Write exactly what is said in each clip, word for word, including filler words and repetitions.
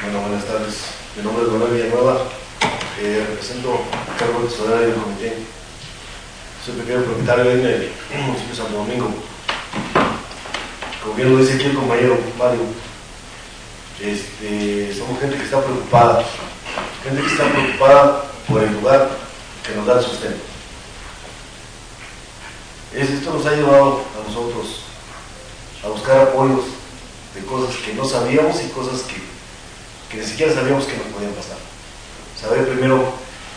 Bueno, buenas tardes. Mi nombre es Manuel Villanueva. Eh, represento el cargo de tesorería del comité. Soy pequeño propietario en el municipio de Santo Domingo. Como bien lo dice aquí el compañero Mario, este, somos gente que está preocupada, gente que está preocupada por el lugar que nos da el sustento. Es, esto nos ha llevado a nosotros a buscar apoyos de cosas que no sabíamos y cosas que, que ni siquiera sabíamos que nos podían pasar. Saber primero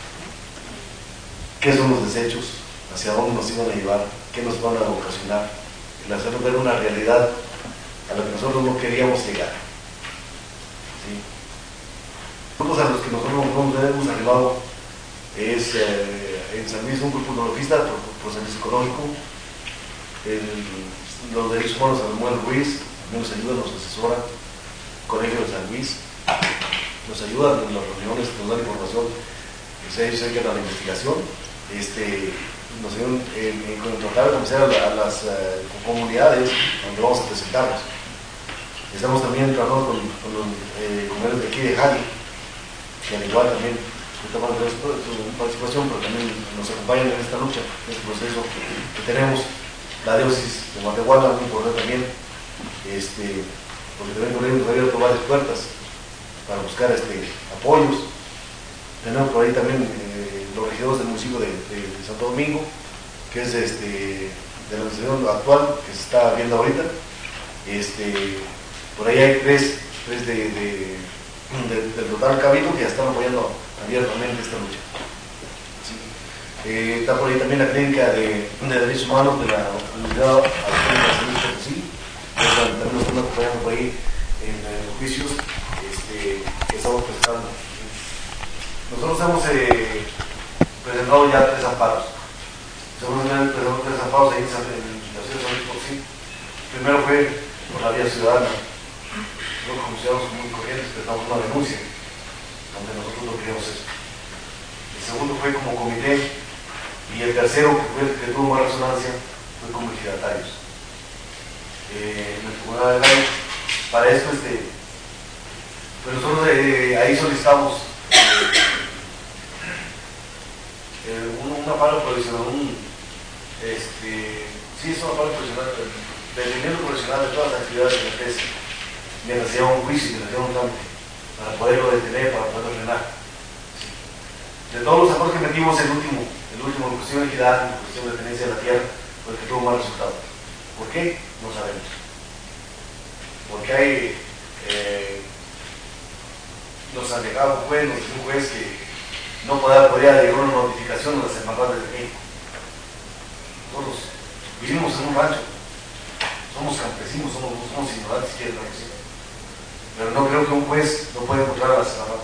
qué son los desechos, hacia dónde nos iban a llevar, qué nos van a ocasionar, el hacernos ver una realidad a la que nosotros no queríamos llegar. ¿Sí? Nosotros a los que nosotros nos hemos arribado es eh, en San Luis un grupo ecologista por, por servicio ecológico, el, los derechos humanos Samuel Ruiz también nos ayuda, nos asesora, el Colegio de San Luis nos ayuda en las reuniones, nos da información que se ha hecho acerca de la investigación, este, nos ayudan en, en, en tratar de conocer a, a las uh, comunidades donde vamos a presentarnos. Estamos también trabajando con, con los eh, comunidades de aquí de Jali, que al igual también estamos en su participación, pero también nos acompañan en esta lucha, en este proceso que tenemos. La diócesis de Matehuala, muy importante también, este, porque también por ahí nos ha abierto varias puertas para buscar este, apoyos. Tenemos por ahí también eh, los regidores del municipio de, de, de Santo Domingo, que es este, de la administración actual que se está viendo ahorita. Este, por ahí hay tres, tres de, de, de, del total cabildo que ya están apoyando abiertamente esta lucha. ¿Sí? Eh, está por ahí también la clínica de, de derechos humanos de la Universidad Autónoma de San Luis Potosí, también nos están acompañando por ahí en, en los juicios este, que estamos presentando. Nosotros hemos eh, presentado ya tres amparos. Hemos presentado tres amparos ahí en la ciudad de San Luis Potosí. Primero fue por la vía ciudadana. Los comisionados muy corrientes presentamos una denuncia donde nosotros no queríamos eso. El segundo fue como comité y el tercero, que fue el que tuvo más resonancia, fue como ejidatarios. Eh, en el Tribunal del Año, para esto, este, pues nosotros eh, ahí solicitamos eh, un, un amparo provisional, un, este, sí, es un amparo provisional, detenimiento provisional de todas las actividades de la empresa, mientras se llama un juicio, mientras se llama un trámite, para poderlo detener, para poderlo frenar. Sí. De todos los amparos que metimos, el último, el último en cuestión de equidad, en cuestión de tenencia de la tierra, fue el que tuvo mal resultado. ¿Por qué? No sabemos. Porque hay, eh, nos alegaba un juez, nos dijo un juez que no podía, podía llegar una notificación de las hermandades de México. Nosotros vivimos en un rancho, somos campesinos, somos, somos ignorantes, quieren la decir. Pero no creo que un juez no pueda encontrar a las hermandades.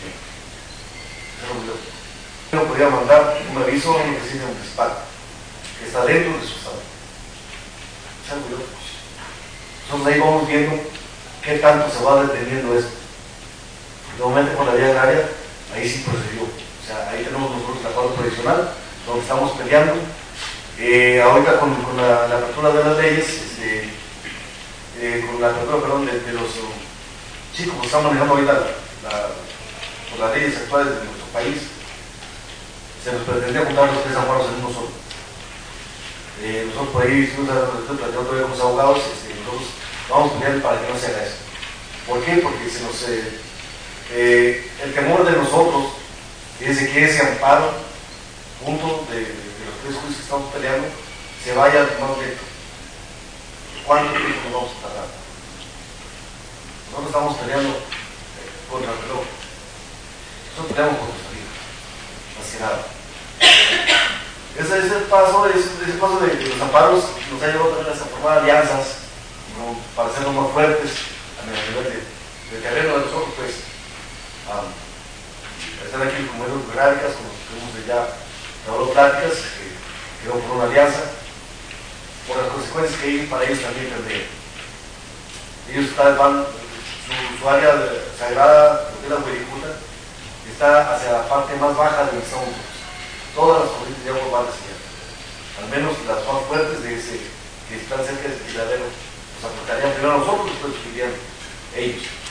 No podría mandar un aviso a un presidente municipal que está dentro de su estado. Es algo loco. Entonces ahí vamos viendo qué tanto se va deteniendo esto. De momento con la vía agraria, ahí sí procedió. O sea, ahí tenemos nosotros el acuerdo provisional, donde estamos peleando. Eh, ahorita con, con la, la apertura de las leyes, este, eh, con la apertura, perdón, de, de los uh, chicos que están manejando ahorita la, la, por las leyes actuales de nuestro país, se nos pretendía juntar los tres amparos en uno solo. Eh, nosotros por ahí hicimos planteando todavía con los abogados, este, nosotros vamos a pelear para que no se haga eso. ¿Por qué? Porque se nos, eh, eh, el temor de nosotros es de que ese amparo, junto de, de, de los tres juicios que estamos peleando, se vaya más lento. ¿Cuánto tiempo nos vamos a tardar? Nosotros estamos peleando eh, contra el reloj. Nosotros peleamos contra nuestra vida, más que nada. Ese, ese paso, ese, ese paso de, de los amparos nos ha llevado también a formar alianzas, ¿no? Para hacernos más fuertes a nivel de, de terreno de nosotros, pues, um, están aquí como esos gráficas, como tuvimos ya trabajado pláticas, que quedó por una alianza, por las consecuencias que ellos, para ellos también tendrían. Ellos están, van, su, su área de, sagrada, lo que es la Huiricuta, está hacia la parte más baja del estado. Todas las corrientes de agua van hacia allá. Al menos las más fuertes de ese, que están cerca de ese tiradero, nos afectarían primero a nosotros, después irían ellos.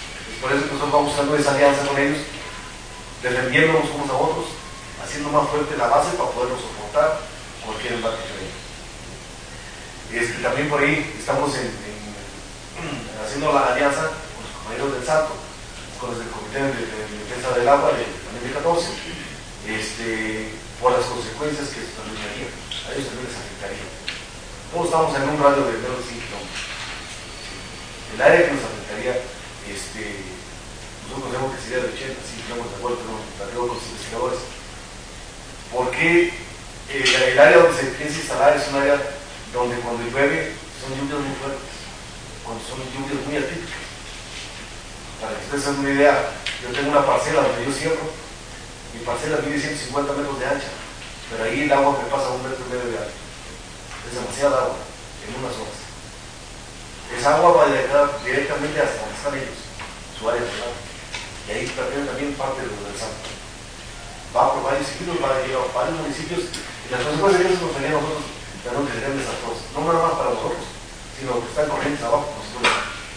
por eso nosotros vamos buscando esa alianza con ellos, defendiéndonos unos a otros, haciendo más fuerte la base para podernos soportar cualquier embate que venga. Este, también por ahí estamos en, en, haciendo la alianza con los compañeros del Santo, con los del Comité de, de, de Defensa del Agua de dos mil catorce, este, por las consecuencias que esto tendría, a ellos también les afectaría. Todos estamos en un radio de menos de cinco kilómetros. El área que nos afectaría, este, nosotros creemos que sería de ochenta, sí, estamos de acuerdo con los investigadores. Porque el, el área donde se piensa instalar es un área donde cuando llueve son lluvias muy fuertes, cuando son lluvias muy atípicas. Para que ustedes se den una idea, yo tengo una parcela donde yo cierro, mi parcela mide ciento cincuenta metros de ancha, pero ahí el agua me pasa un metro y medio de alto. Es demasiada agua en unas horas. Esa agua va a llegar directamente hasta donde están ellos, su área rural. Y ahí también, también parte de lo del Santo. Va por varios sitios, va a llegar a varios municipios, y las consecuencias de eso nos venían a nosotros, pero no que serían desastrosas. No nada más para nosotros, sino que están corrientes abajo, nosotros.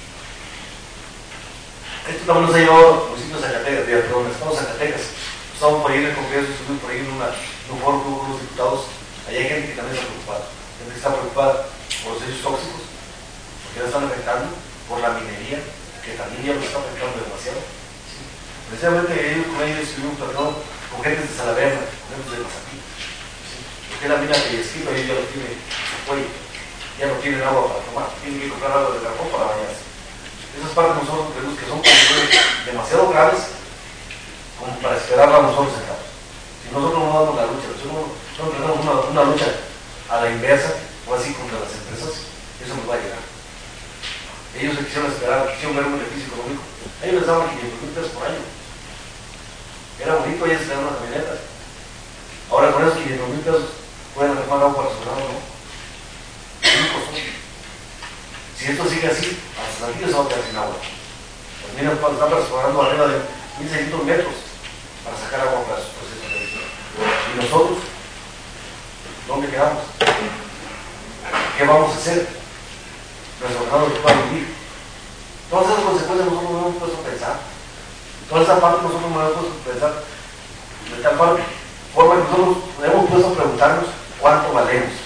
Esto también nos ha llevado al municipio de Zacatecas, de perdón, estamos en Zacatecas. Estamos por ahí en el Congreso, estuvimos por ahí en, una, en un foro con los diputados. Allá hay gente que también está preocupada, gente que está preocupada por los desechos tóxicos, porque ya están afectando, por la minería, que también ya lo está afectando demasiado. ¿Sí? Precisamente ellos, con ellos estuvimos tratando con gente de Salaverna, con gente de Mazapí. ¿Sí? Porque la mina de Esquito, ellos ya lo tienen su cuello, ya no tienen agua para tomar, tienen que comprar agua de carbón para bañarse. Esas partes nosotros creemos que son condiciones demasiado graves como para esperarla nosotros sentados. Si nosotros no damos la lucha, si no, no tenemos una, una lucha a la inversa, o así contra las empresas, eso nos va a llegar. Ellos se quisieron esperar, quisieron ver un beneficio económico. A ellos les daban quinientos mil pesos por año. Era bonito, ellos se daban una camioneta. Ahora con esos quinientos mil pesos pueden armar agua para su grado, ¿no? Es muy costoso. Si esto sigue así, hasta aquí se va a quedar sin agua. Las minas están perforando arriba de mil seiscientos metros para sacar agua para sus procesos de edición. Y nosotros, ¿dónde quedamos? ¿Qué vamos a hacer? Nuestro ganado no puede vivir. Todas esas consecuencias nosotros no hemos puesto a pensar. Toda esa parte nosotros no hemos puesto a pensar. De tal forma que nosotros hemos puesto a preguntarnos cuánto valemos.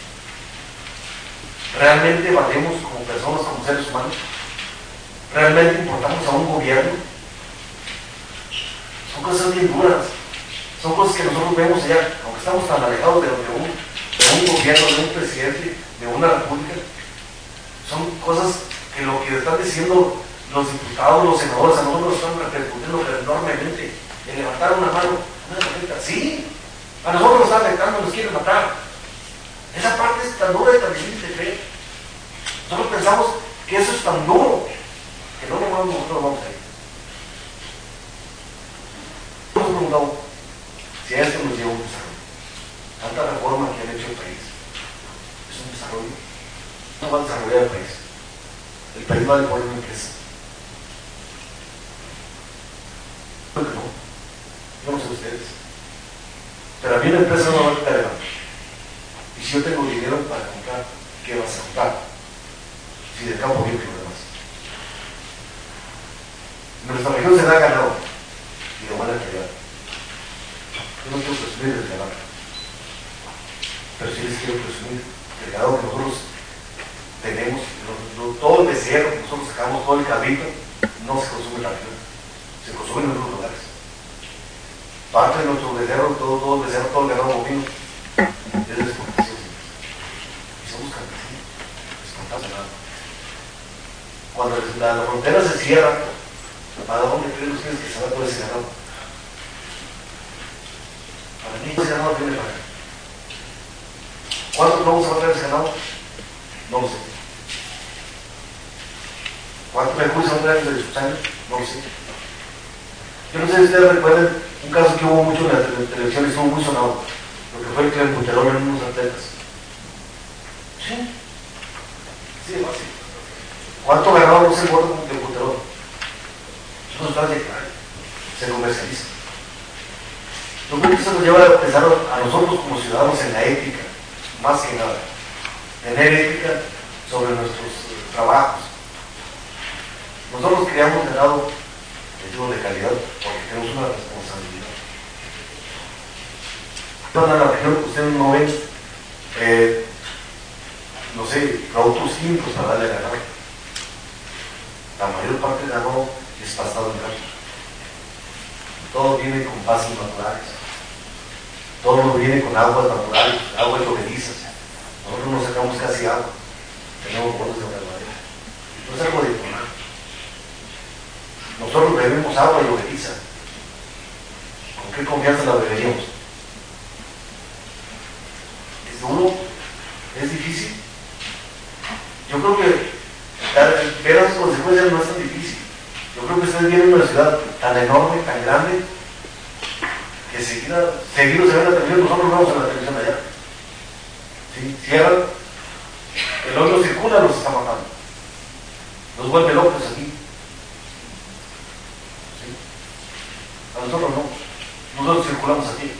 ¿Realmente valemos como personas, como seres humanos? ¿Realmente importamos a un gobierno? Son cosas bien duras. Son cosas que nosotros vemos allá, aunque estamos tan alejados de, de, un, de un gobierno, de un presidente, de una república. Son cosas que lo que están diciendo los diputados, los senadores, a nosotros nos están repercutiendo enormemente. En levantar una mano, no es afecta. Sí, a nosotros nos está afectando, nos quieren matar. Esa parte es tan dura y tan difícil de creer. Nosotros pensamos que eso es tan duro que no nos vamos, nosotros vamos a ir. Nos preguntamos si a esto nos lleva un desarrollo. Tanta reforma que han hecho el país. ¿Es un desarrollo? No va a desarrollar el país. El país va a devolver una empresa. Creo que no. Yo no sé ustedes. Pero a mí una empresa no me va a quitar el banco. Y si yo tengo dinero para comprar, ¿qué vas a comprar? Si del campo viene lo demás. Nuestra región se da ganado y de buena calidad. Yo no quiero presumir del ganado, pero sí les quiero presumir el ganado que nosotros tenemos, lo, lo, todo el becerro que nosotros sacamos, todo el cabrito, no se consume en la región, se consume en otros lugares. Parte de nuestro becerro, todo, todo el becerro, todo el ganado bovino, es de exportación. Y somos campesinos, exportamos ganado. Cuando la, la frontera se cierra, ¿para dónde creen ustedes que se va todo ese ganado? Para mí ese ganado viene para acá. ¿Cuántos globos va a traer ese ganado? No lo sé. ¿Cuántos recursos va a traer de sus años? No lo sé. Yo no sé si ustedes recuerdan un caso que hubo mucho en la televisión y estuvo muy sonado, lo que fue el clenbuterol en unos atletas. Sí. Sí, es fácil. ¿Cuánto ganado no se guarda con clenbuterol? Eso no está declarado. Se comercializa. Yo creo que eso nos lleva a pensar a nosotros como ciudadanos en la ética, más que nada. Tener ética sobre nuestros trabajos. Nosotros criamos ganado les digo de calidad, porque tenemos una responsabilidad. En la región ustedes no ven, eh, no sé, productos químicos para darle a ganado. La mayor parte del ganado es pastado en campo. Todo viene con pastos naturales. Todo viene con aguas naturales, aguas llovedizas. Nosotros no sacamos casi agua. Tenemos bolos de agua. No es algo de tomar. Nosotros bebemos agua llovediza. ¿Con qué confianza la beberíamos? ¿Es duro? ¿Es difícil? Yo creo que ver las consecuencias no es tan difícil. Yo creo que ustedes vienen en una ciudad tan enorme, tan grande, que seguido, seguido se ve la televisión, nosotros no vemos en la televisión allá. ¿Sí? Cierran, el odio circula, los está matando. Nos vuelve locos aquí. ¿Sí? A nosotros no. Nosotros circulamos aquí.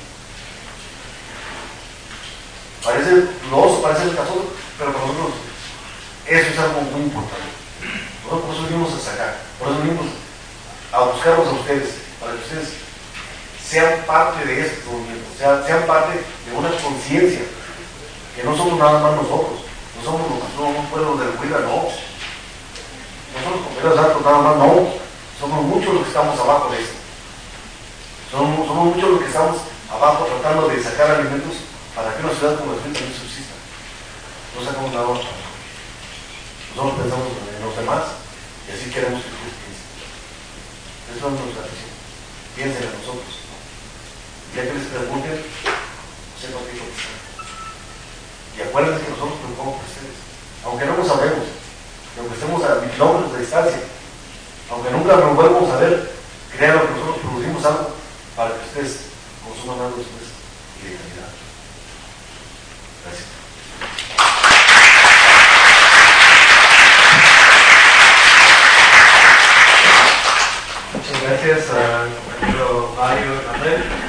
Parece lodoso, parece escasoso, pero para nosotros eso es algo muy importante. Nosotros por eso venimos a sacar, por eso venimos a buscarlos a ustedes, para que ustedes sean parte de este movimiento, sean, sean parte de una conciencia, que no somos nada más nosotros, no somos, no somos un pueblo del Huila, no. No somos compañeros altos nada más, no. Somos muchos los que estamos abajo de esto. Somos, somos muchos los que estamos abajo tratando de sacar alimentos para que una ciudad como la también subsista. No sacamos nada más. Nosotros pensamos en los demás y así queremos que ustedes piensen. Eso es nuestra visión. Piensen en nosotros. Ya que les pregunten, sepan qué contestar. Y acuérdense que nosotros preocupamos por ustedes. Aunque no lo sabemos, aunque estemos a kilómetros de distancia, aunque nunca nos vuelvamos a ver, créanlo que nosotros producimos algo para que ustedes consuman algo después y de calidad. Gracias. Muchas gracias a compañero Mario Manuel.